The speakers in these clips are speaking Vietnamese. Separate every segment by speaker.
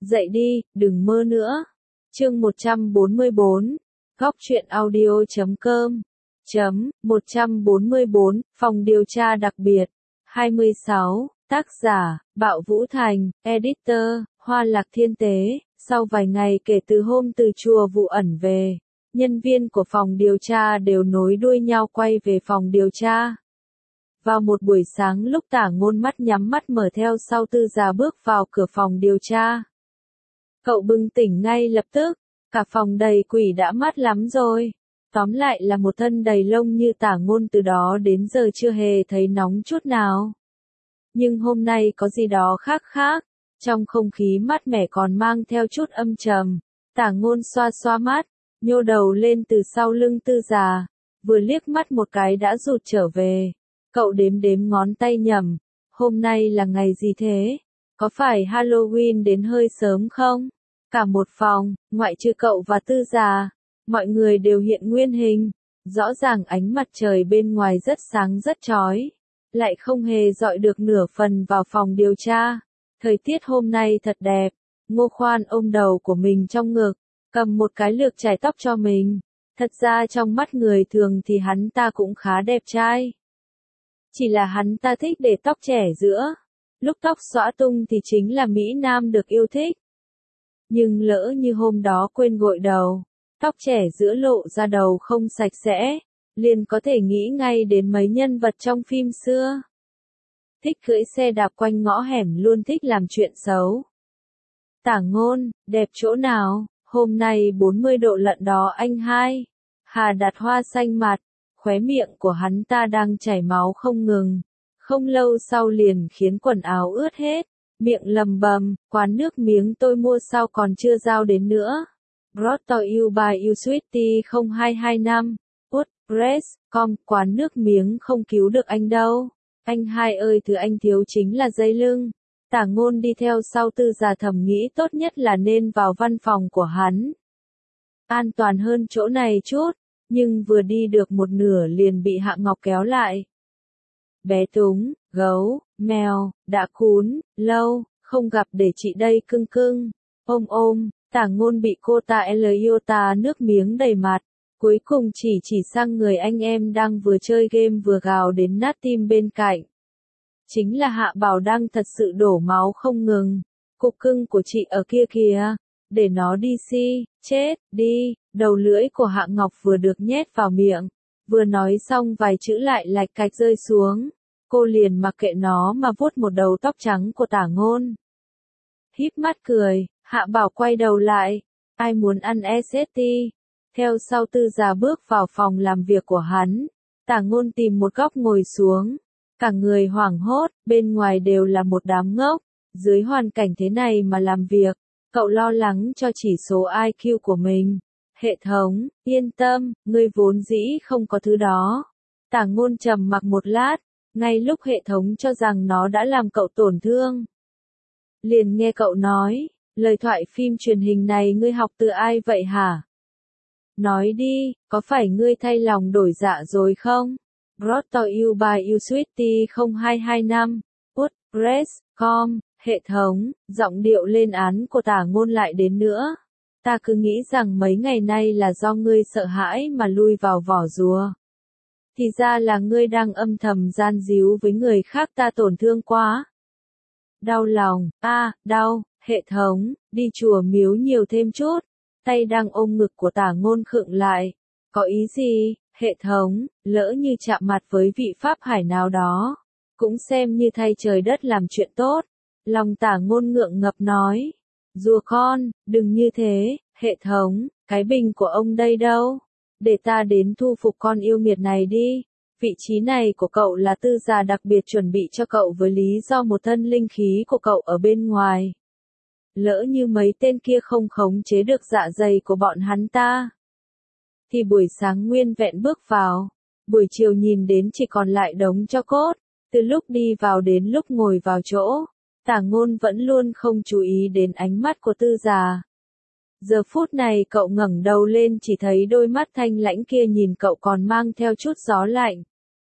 Speaker 1: Dậy đi, đừng mơ nữa. Chương 144, Góc truyện audio.com. 144, Phòng điều tra đặc biệt. 26, tác giả, Bạo Vũ Thành, editor, Hoa Lạc Thiên Tế. Sau vài ngày kể từ hôm từ chùa Vụ Ẩn về, nhân viên của phòng điều tra đều nối đuôi nhau quay về phòng điều tra. Vào một buổi sáng lúc Tả Ngôn mắt nhắm mắt mở theo sau Tư Già bước vào cửa phòng điều tra. Cậu bừng tỉnh ngay lập tức, cả phòng đầy quỷ đã mát lắm rồi. Tóm lại là một thân đầy lông như Tả Ngôn từ đó đến giờ chưa hề thấy nóng chút nào. Nhưng hôm nay có gì đó khác, trong không khí mát mẻ còn mang theo chút âm trầm. Tả Ngôn xoa xoa mắt, nhô đầu lên từ sau lưng Tư Già, vừa liếc mắt một cái đã rụt trở về. Cậu đếm đếm ngón tay nhẩm, hôm nay là ngày gì thế? Có phải Halloween đến hơi sớm không? Cả một phòng, ngoại trừ cậu và Tư Già, mọi người đều hiện nguyên hình. Rõ ràng ánh mặt trời bên ngoài rất sáng rất chói, lại không hề dọi được nửa phần vào phòng điều tra. Thời tiết hôm nay thật đẹp. Ngô Khoan ôm đầu của mình trong ngực, cầm một cái lược chải tóc cho mình. Thật ra trong mắt người thường thì hắn ta cũng khá đẹp trai. Chỉ là hắn ta thích để tóc trẻ giữa. Lúc tóc xõa tung thì chính là Mỹ Nam được yêu thích. Nhưng lỡ như hôm đó quên gội đầu, tóc trẻ giữa lộ ra đầu không sạch sẽ, liền có thể nghĩ ngay đến mấy nhân vật trong phim xưa. Thích cưỡi xe đạp quanh ngõ hẻm, luôn thích làm chuyện xấu. Tả Ngôn, đẹp chỗ nào, hôm nay 40 độ lận đó anh hai. Hà đặt hoa xanh mặt, khóe miệng của hắn ta đang chảy máu không ngừng. Không lâu sau liền khiến quần áo ướt hết, miệng lầm bầm, quán nước miếng tôi mua sao còn chưa giao đến nữa. Brought to you by you sweetie 0225. WordPress.com, quán nước miếng không cứu được anh đâu. Anh hai ơi, thứ anh thiếu chính là dây lưng. Tả Ngôn đi theo sau Tư Già, thầm nghĩ tốt nhất là nên vào văn phòng của hắn. An toàn hơn chỗ này chút, nhưng vừa đi được một nửa liền bị Hạ Ngọc kéo lại. Bé Túng, gấu, mèo, đã cún, lâu, không gặp để chị đây cưng cưng. Ôm, Tả Ngôn bị cô ta Eliota nước miếng đầy mặt. Cuối cùng chỉ sang người anh em đang vừa chơi game vừa gào đến nát tim bên cạnh. Chính là Hạ Bảo đang thật sự đổ máu không ngừng. Cục cưng của chị ở kia kìa, để nó đi chết đi. Đầu lưỡi của Hạ Ngọc vừa được nhét vào miệng, vừa nói xong vài chữ lại lạch cạch rơi xuống. Cô liền mặc kệ nó mà vuốt một đầu tóc trắng của Tả Ngôn. Híp mắt cười, Hạ Bảo quay đầu lại, ai muốn ăn SST? Theo sau Tư Già bước vào phòng làm việc của hắn. Tả Ngôn tìm một góc ngồi xuống, cả người hoảng hốt, bên ngoài đều là một đám ngốc. Dưới hoàn cảnh thế này mà làm việc, cậu lo lắng cho chỉ số IQ của mình. Hệ thống, yên tâm, ngươi vốn dĩ không có thứ đó. Tả Ngôn trầm mặc một lát, ngay lúc hệ thống cho rằng nó đã làm cậu tổn thương, liền nghe cậu nói, lời thoại phim truyền hình này ngươi học từ ai vậy hả? Nói đi, có phải ngươi thay lòng đổi dạ rồi không? Brought to you by you sweetie 0225. WordPress.com, hệ thống, giọng điệu lên án của Tả Ngôn lại đến nữa. Ta cứ nghĩ rằng mấy ngày nay là do ngươi sợ hãi mà lui vào vỏ rùa. Thì ra là ngươi đang âm thầm gian díu với người khác, ta tổn thương quá. Đau lòng, đau, hệ thống, đi chùa miếu nhiều thêm chút. Tay đang ôm ngực của Tả Ngôn khựng lại. Có ý gì, hệ thống, lỡ như chạm mặt với vị pháp hải nào đó, cũng xem như thay trời đất làm chuyện tốt. Lòng Tả Ngôn ngượng ngập nói. Rùa con, đừng như thế, hệ thống, cái bình của ông đây đâu? Để ta đến thu phục con yêu nghiệt này đi. Vị trí này của cậu là Tư Già đặc biệt chuẩn bị cho cậu với lý do một thân linh khí của cậu ở bên ngoài. Lỡ như mấy tên kia không khống chế được dạ dày của bọn hắn ta, thì buổi sáng nguyên vẹn bước vào, buổi chiều nhìn đến chỉ còn lại đống tro cốt. Từ lúc đi vào đến lúc ngồi vào chỗ, Tả Ngôn vẫn luôn không chú ý đến ánh mắt của Tư Già. Giờ phút này cậu ngẩng đầu lên chỉ thấy đôi mắt thanh lãnh kia nhìn cậu còn mang theo chút gió lạnh.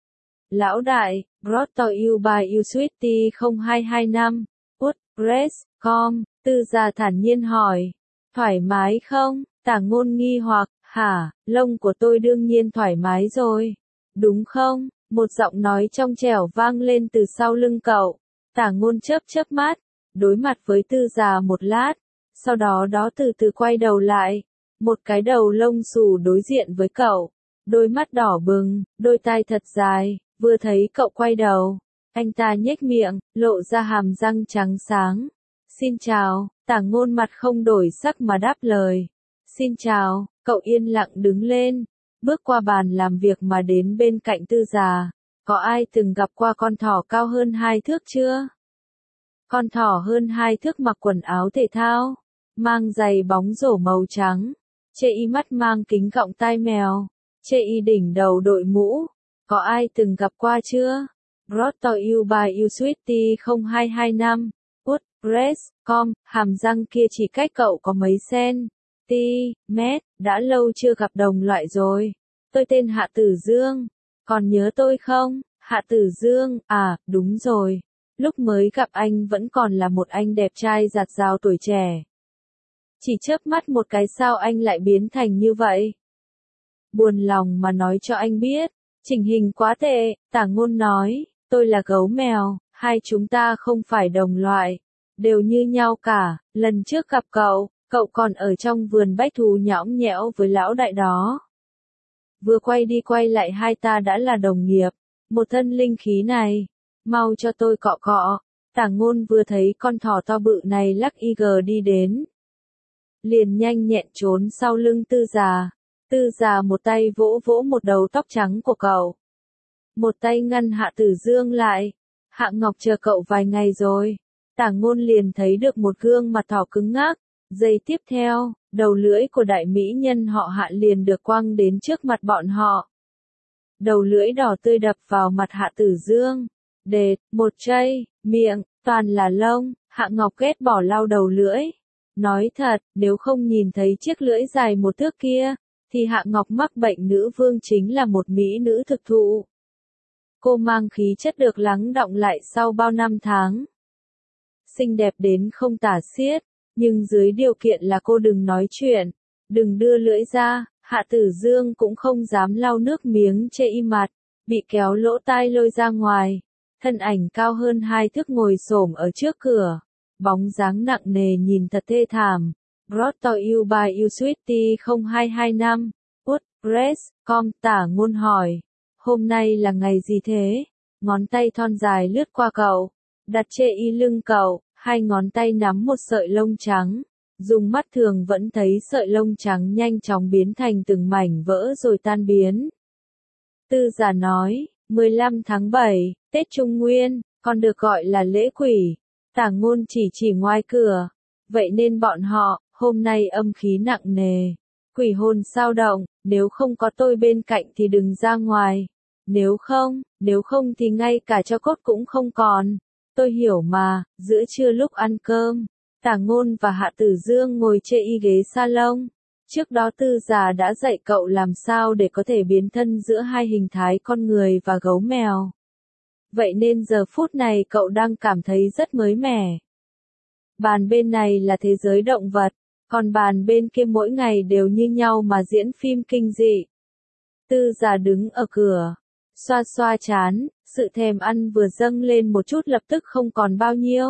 Speaker 1: Lão đại, brought to you by you sweetie 0225. WordPress.com, Tư Gia thản nhiên hỏi. Thoải mái không? Tả Ngôn nghi hoặc, hả, lông của tôi đương nhiên thoải mái rồi. Đúng không? Một giọng nói trong trẻo vang lên từ sau lưng cậu. Tả Ngôn chớp chớp mắt, đối mặt với Tư Gia một lát, sau đó từ từ quay đầu lại. Một cái đầu lông xù đối diện với cậu, đôi mắt đỏ bừng, đôi tai thật dài, vừa thấy cậu quay đầu, anh ta nhếch miệng, lộ ra hàm răng trắng sáng. Xin chào, Tả Ngôn mặt không đổi sắc mà đáp lời. Xin chào, cậu yên lặng đứng lên, bước qua bàn làm việc mà đến bên cạnh Tư Gia. Có ai từng gặp qua con thỏ cao hơn 2 thước chưa? Con thỏ hơn 2 thước mặc quần áo thể thao, mang giày bóng rổ màu trắng, chê y mắt mang kính gọng tai mèo, chê y đỉnh đầu đội mũ. Có ai từng gặp qua chưa? Brought to you by you Sweetie 0225. Press.com, hàm răng kia chỉ cách cậu có mấy mét, đã lâu chưa gặp đồng loại rồi. Tôi tên Hạ Tử Dương, còn nhớ tôi không? Hạ Tử Dương, à, đúng rồi. Lúc mới gặp anh vẫn còn là một anh đẹp trai dạt dào tuổi trẻ. Chỉ chớp mắt một cái sao anh lại biến thành như vậy? Buồn lòng mà nói cho anh biết, chỉnh hình quá tệ, Tả Ngôn nói, tôi là gấu mèo, hai chúng ta không phải đồng loại, đều như nhau cả. Lần trước gặp cậu còn ở trong vườn bách thú nhõng nhẽo với lão đại đó. Vừa quay đi quay lại hai ta đã là đồng nghiệp, một thân linh khí này, mau cho tôi cọ cọ. Tả Ngôn vừa thấy con thỏ to bự này lắc đi đến, liền nhanh nhẹn trốn sau lưng Tư Gia. Tư Gia một tay vỗ vỗ một đầu tóc trắng của cậu, một tay ngăn Hạ Tử Dương lại. Hạ Ngọc chờ cậu vài ngày rồi. Tả Ngôn liền thấy được một gương mặt thỏ cứng ngắc. Giây tiếp theo, đầu lưỡi của đại mỹ nhân họ Hạ liền được quăng đến trước mặt bọn họ. Đầu lưỡi đỏ tươi đập vào mặt Hạ Tử Dương. Đệt, một chây, miệng, toàn là lông. Hạ Ngọc ghét bỏ lau đầu lưỡi. Nói thật, nếu không nhìn thấy chiếc lưỡi dài một thước kia, thì Hạ Ngọc mắc bệnh nữ vương chính là một mỹ nữ thực thụ. Cô mang khí chất được lắng đọng lại sau bao năm tháng. Xinh đẹp đến không tả xiết, nhưng dưới điều kiện là cô đừng nói chuyện, đừng đưa lưỡi ra. Hạ Tử Dương cũng không dám lau nước miếng chê y mặt, bị kéo lỗ tai lôi ra ngoài. Thân ảnh cao hơn 2 thước ngồi xổm ở trước cửa, bóng dáng nặng nề nhìn thật thê thảm. Brought to you by you Sweetie 0225. Press.com. Tả Ngôn hỏi, hôm nay là ngày gì thế? Ngón tay thon dài lướt qua cậu, đặt chê y lưng cậu, hai ngón tay nắm một sợi lông trắng. Dùng mắt thường vẫn thấy sợi lông trắng nhanh chóng biến thành từng mảnh vỡ rồi tan biến. Tư Gia nói, 15 tháng 7, Tết Trung Nguyên, còn được gọi là lễ quỷ. Tả Ngôn chỉ ngoài cửa. Vậy nên bọn họ, hôm nay âm khí nặng nề. Quỷ hồn sao động, nếu không có tôi bên cạnh thì đừng ra ngoài. Nếu không thì ngay cả tro cốt cũng không còn. Tôi hiểu mà. Giữa trưa lúc ăn cơm, Tả Ngôn và Hạ Tử Dương ngồi chê y ghế salon. Trước đó Tư Gia đã dạy cậu làm sao để có thể biến thân giữa hai hình thái con người và gấu mèo. Vậy nên giờ phút này cậu đang cảm thấy rất mới mẻ. Bàn bên này là thế giới động vật, còn bàn bên kia mỗi ngày đều như nhau mà diễn phim kinh dị. Tư Gia đứng ở cửa, xoa xoa trán, sự thèm ăn vừa dâng lên một chút lập tức không còn bao nhiêu.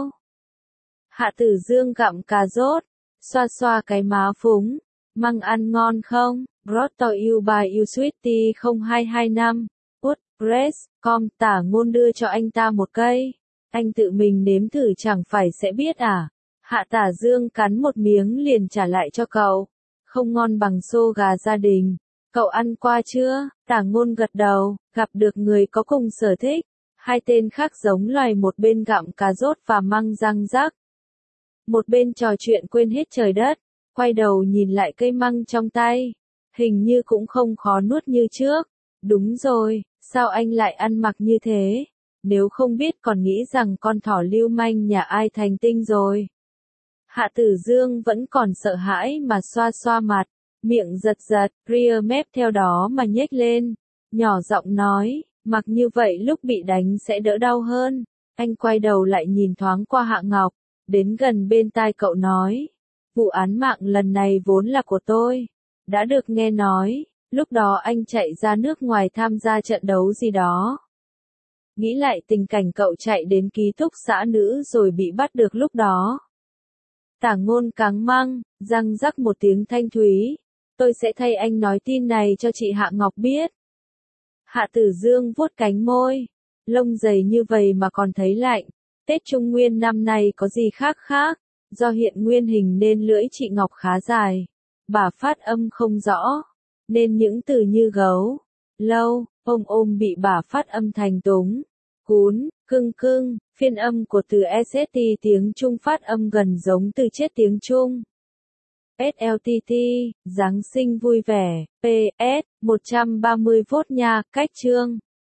Speaker 1: Hạ Tử Dương gặm cà rốt, xoa xoa cái má phúng, măng ăn ngon không? Brought to you by you Sweetie 0225. Press.com. Tả Ngôn đưa cho anh ta một cây. Anh tự mình nếm thử chẳng phải sẽ biết à? Hạ Tả Dương cắn một miếng liền trả lại cho cậu. Không ngon bằng xô gà gia đình. Cậu ăn qua chưa? Tả Ngôn gật đầu, gặp được người có cùng sở thích. Hai tên khác giống loài, một bên gặm cà rốt và măng răng rắc, một bên trò chuyện quên hết trời đất. Quay đầu nhìn lại cây măng trong tay, hình như cũng không khó nuốt như trước. Đúng rồi, sao anh lại ăn mặc như thế? Nếu không biết còn nghĩ rằng con thỏ lưu manh nhà ai thành tinh rồi. Hạ Tử Dương vẫn còn sợ hãi mà xoa xoa mặt, miệng giật giật, ria mép theo đó mà nhếch lên, nhỏ giọng nói, mặc như vậy lúc bị đánh sẽ đỡ đau hơn. Anh quay đầu lại nhìn thoáng qua Hạ Ngọc, đến gần bên tai cậu nói. Vụ án mạng lần này vốn là của tôi. Đã được nghe nói, lúc đó anh chạy ra nước ngoài tham gia trận đấu gì đó. Nghĩ lại tình cảnh cậu chạy đến ký túc xá nữ rồi bị bắt được lúc đó. Tả Ngôn cắn măng, răng rắc một tiếng thanh thúy. Tôi sẽ thay anh nói tin này cho chị Hạ Ngọc biết. Hạ Tử Dương vuốt cánh môi. Lông dày như vậy mà còn thấy lạnh. Tết Trung Nguyên năm nay có gì khác khác. Do hiện nguyên hình nên lưỡi chị Ngọc khá dài. Bà phát âm không rõ. Nên những từ như gấu, lâu, ôm bị bà phát âm thành túng, cún, cưng, phiên âm của từ SST tiếng Trung phát âm gần giống từ chết tiếng Trung. SLTT, Giáng sinh vui vẻ, PS, 130V nha, cách chương.